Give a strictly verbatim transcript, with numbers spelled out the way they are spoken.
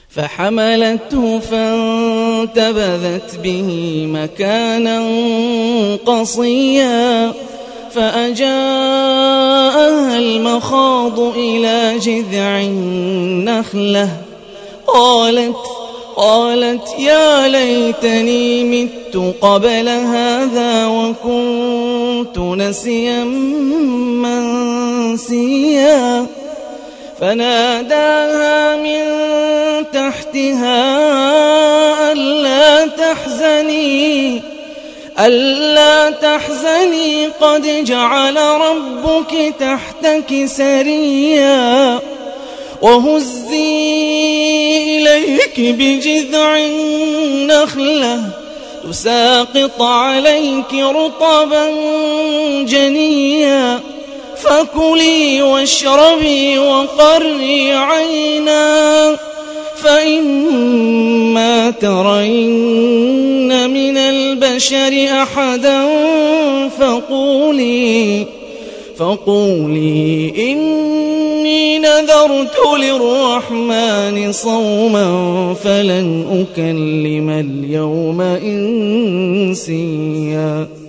فحملته فانتبذت به مكانا قصيا فأجاءها المخاض إلى جذع النخلة قالت قالت يا ليتني مت قبل هذا وكنت نسيا منسيا فناداها من تحتها ألا تحزني ألا تحزني قد جعل ربك تحتك سريا وهزي إليك بجذع النخلة تساقط عليك رطبا جنيا فكلي واشربي وقري عينا فإما ترين من البشر أحدا فقولي فقولي إني نذرت للرحمن صوما فلن أكلم اليوم إنسيا.